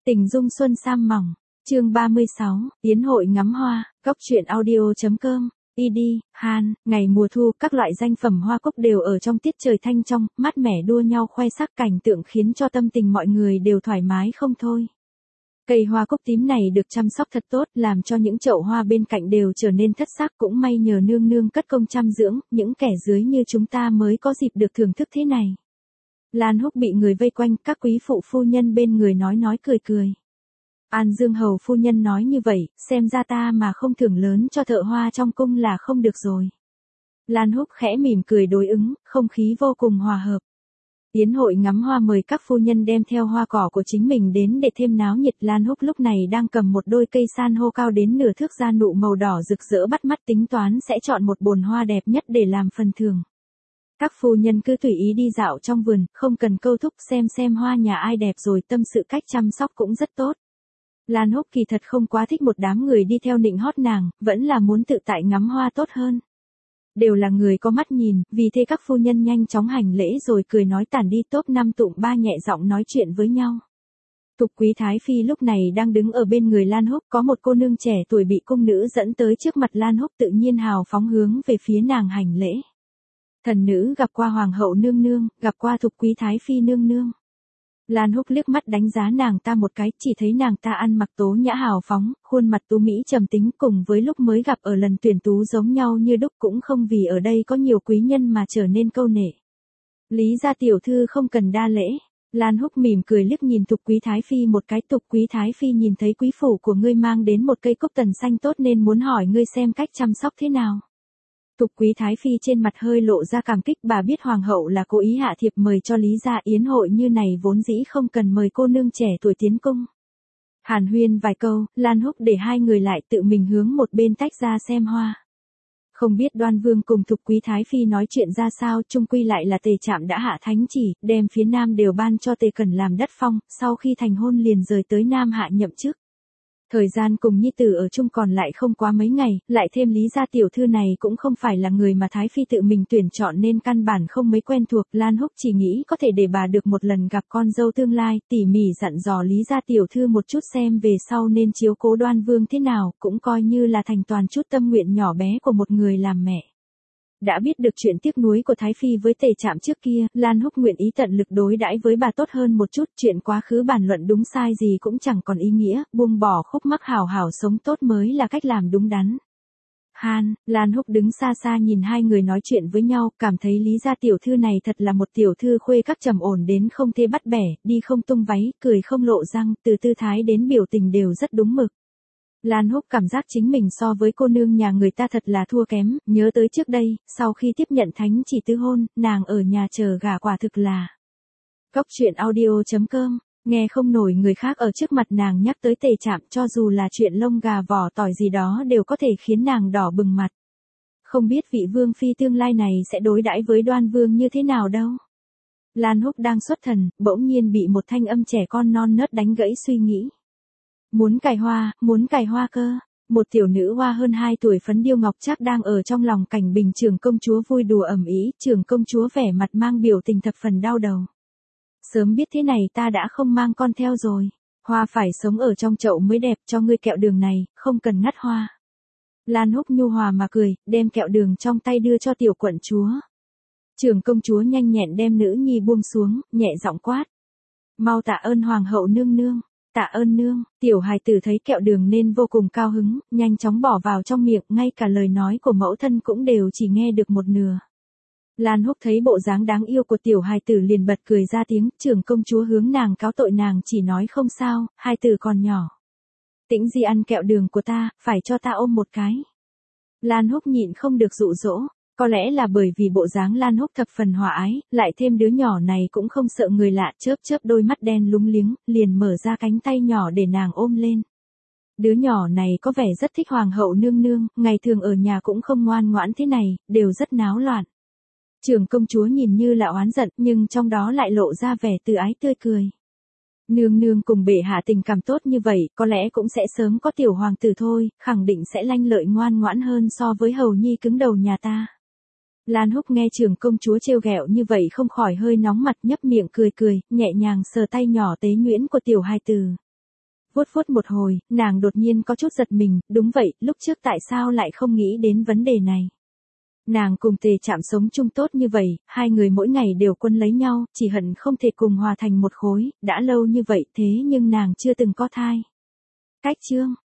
Tình dung xuân sam mỏng, chương 36, yến hội ngắm hoa, góc truyện audio.com, đi, Han, ngày mùa thu, các loại danh phẩm hoa cúc đều ở trong tiết trời thanh trong, mát mẻ đua nhau khoe sắc cảnh tượng khiến cho tâm tình mọi người đều thoải mái không thôi. Cây hoa cúc tím này được chăm sóc thật tốt, làm cho những chậu hoa bên cạnh đều trở nên thất sắc, cũng may nhờ nương nương cất công chăm dưỡng, những kẻ dưới như chúng ta mới có dịp được thưởng thức thế này. Lan Húc bị người vây quanh, các quý phụ phu nhân bên người nói cười cười. An Dương hầu phu nhân nói như vậy, xem ra ta mà không thưởng lớn cho thợ hoa trong cung là không được rồi. Lan Húc khẽ mỉm cười đối ứng, không khí vô cùng hòa hợp. Yến hội ngắm hoa mời các phu nhân đem theo hoa cỏ của chính mình đến để thêm náo nhiệt. Lan Húc lúc này đang cầm một đôi cây san hô cao đến nửa thước ra nụ màu đỏ rực rỡ bắt mắt, tính toán sẽ chọn một bồn hoa đẹp nhất để làm phần thưởng. Các phu nhân cứ tùy ý đi dạo trong vườn, không cần câu thúc, xem hoa nhà ai đẹp rồi tâm sự cách chăm sóc cũng rất tốt. Lan Húc kỳ thật không quá thích một đám người đi theo nịnh hót nàng, vẫn là muốn tự tại ngắm hoa tốt hơn. Đều là người có mắt nhìn, vì thế các phu nhân nhanh chóng hành lễ rồi cười nói tản đi. Top 5 tụng ba nhẹ giọng nói chuyện với nhau. Tục quý thái phi lúc này đang đứng ở bên người Lan Húc, có một cô nương trẻ tuổi bị cung nữ dẫn tới trước mặt Lan Húc, tự nhiên hào phóng hướng về phía nàng hành lễ. Thần nữ gặp qua hoàng hậu nương nương, gặp qua thục quý thái phi nương nương. Lan Húc liếc mắt đánh giá nàng ta một cái, chỉ thấy nàng ta ăn mặc tố nhã hào phóng, khuôn mặt tú mỹ trầm tính, cùng với lúc mới gặp ở lần tuyển tú giống nhau như đúc, cũng không vì ở đây có nhiều quý nhân mà trở nên câu nệ. Lý gia tiểu thư không cần đa lễ. Lan Húc mỉm cười liếc nhìn Thục quý thái phi một cái. Thục quý thái phi nhìn thấy quý phủ của ngươi mang đến một cây cúc tần xanh tốt nên muốn hỏi ngươi xem cách chăm sóc thế nào. Thục quý thái phi trên mặt hơi lộ ra cảm kích, bà biết hoàng hậu là cố ý hạ thiệp mời cho Lý gia, yến hội như này vốn dĩ không cần mời cô nương trẻ tuổi tiến cung. Hàn huyên vài câu, Lan Húc để hai người lại tự mình hướng một bên tách ra xem hoa. Không biết Đoan Vương cùng Thục quý thái phi nói chuyện ra sao, chung quy lại là Tề Trạm đã hạ thánh chỉ, đem phía Nam đều ban cho Tề Cẩn làm đất phong, sau khi thành hôn liền rời tới Nam hạ nhậm chức. Thời gian cùng nhi tử ở chung còn lại không quá mấy ngày, lại thêm Lý gia tiểu thư này cũng không phải là người mà Thái phi tự mình tuyển chọn nên căn bản không mấy quen thuộc. Lan Húc chỉ nghĩ có thể để bà được một lần gặp con dâu tương lai, tỉ mỉ dặn dò Lý gia tiểu thư một chút xem về sau nên chiếu cố Đoan Vương thế nào, cũng coi như là thành toàn chút tâm nguyện nhỏ bé của một người làm mẹ. Đã biết được chuyện tiếc nuối của Thái phi với Tề Trạm trước kia, Lan Húc nguyện ý tận lực đối đãi với bà tốt hơn một chút, chuyện quá khứ bàn luận đúng sai gì cũng chẳng còn ý nghĩa, buông bỏ khúc mắc, hảo hảo sống tốt mới là cách làm đúng đắn. Han, Lan Húc đứng xa xa nhìn hai người nói chuyện với nhau, cảm thấy Lý gia tiểu thư này thật là một tiểu thư khuê các trầm ổn đến không thể bắt bẻ, đi không tung váy, cười không lộ răng, từ tư thái đến biểu tình đều rất đúng mực. Lan Húc cảm giác chính mình so với cô nương nhà người ta thật là thua kém, nhớ tới trước đây, sau khi tiếp nhận thánh chỉ tứ hôn, nàng ở nhà chờ gả quả thực là. Góc truyện audio.com, nghe không nổi người khác ở trước mặt nàng nhắc tới Tề Trạm, cho dù là chuyện lông gà vỏ tỏi gì đó đều có thể khiến nàng đỏ bừng mặt. Không biết vị vương phi tương lai này sẽ đối đãi với Đoan Vương như thế nào đâu. Lan Húc đang xuất thần, bỗng nhiên bị một thanh âm trẻ con non nớt đánh gãy suy nghĩ. Muốn cài hoa cơ. Một tiểu nữ hoa hơn 2 tuổi phấn điêu ngọc trác đang ở trong lòng Cảnh Bình trưởng công chúa vui đùa ầm ĩ, trưởng công chúa vẻ mặt mang biểu tình thập phần đau đầu. Sớm biết thế này ta đã không mang con theo rồi. Hoa phải sống ở trong chậu mới đẹp, cho ngươi kẹo đường này, không cần ngắt hoa. Lan Húc nhu hòa mà cười, đem kẹo đường trong tay đưa cho tiểu quận chúa. Trưởng công chúa nhanh nhẹn đem nữ nhi buông xuống, nhẹ giọng quát. Mau tạ ơn hoàng hậu nương nương. Tạ ơn nương. Tiểu hài tử thấy kẹo đường nên vô cùng cao hứng, nhanh chóng bỏ vào trong miệng, ngay cả lời nói của mẫu thân cũng đều chỉ nghe được một nửa. Lan Húc thấy bộ dáng đáng yêu của tiểu hài tử liền bật cười ra tiếng, trưởng công chúa hướng nàng cáo tội, nàng chỉ nói không sao, hài tử còn nhỏ. Tĩnh Di ăn kẹo đường của ta, phải cho ta ôm một cái. Lan Húc nhịn không được dụ dỗ. Có lẽ là bởi vì bộ dáng Lan Húc thập phần hòa ái, lại thêm đứa nhỏ này cũng không sợ người lạ, chớp đôi mắt đen lúng liếng, liền mở ra cánh tay nhỏ để nàng ôm lên. Đứa nhỏ này có vẻ rất thích hoàng hậu nương nương, ngày thường ở nhà cũng không ngoan ngoãn thế này, đều rất náo loạn. Trưởng công chúa nhìn như là oán giận, nhưng trong đó lại lộ ra vẻ từ ái tươi cười. Nương nương cùng bệ hạ tình cảm tốt như vậy, có lẽ cũng sẽ sớm có tiểu hoàng tử thôi, khẳng định sẽ lanh lợi ngoan ngoãn hơn so với hầu nhi cứng đầu nhà ta. Lan Húc nghe trưởng công chúa trêu ghẹo như vậy không khỏi hơi nóng mặt, nhấp miệng cười, nhẹ nhàng sờ tay nhỏ tế nhuyễn của tiểu hài tử. Vuốt vuốt một hồi, nàng đột nhiên có chút giật mình, đúng vậy, lúc trước tại sao lại không nghĩ đến vấn đề này. Nàng cùng Tề Trạm sống chung tốt như vậy, hai người mỗi ngày đều quân lấy nhau, chỉ hận không thể cùng hòa thành một khối, đã lâu như vậy thế nhưng nàng chưa từng có thai. Cách chương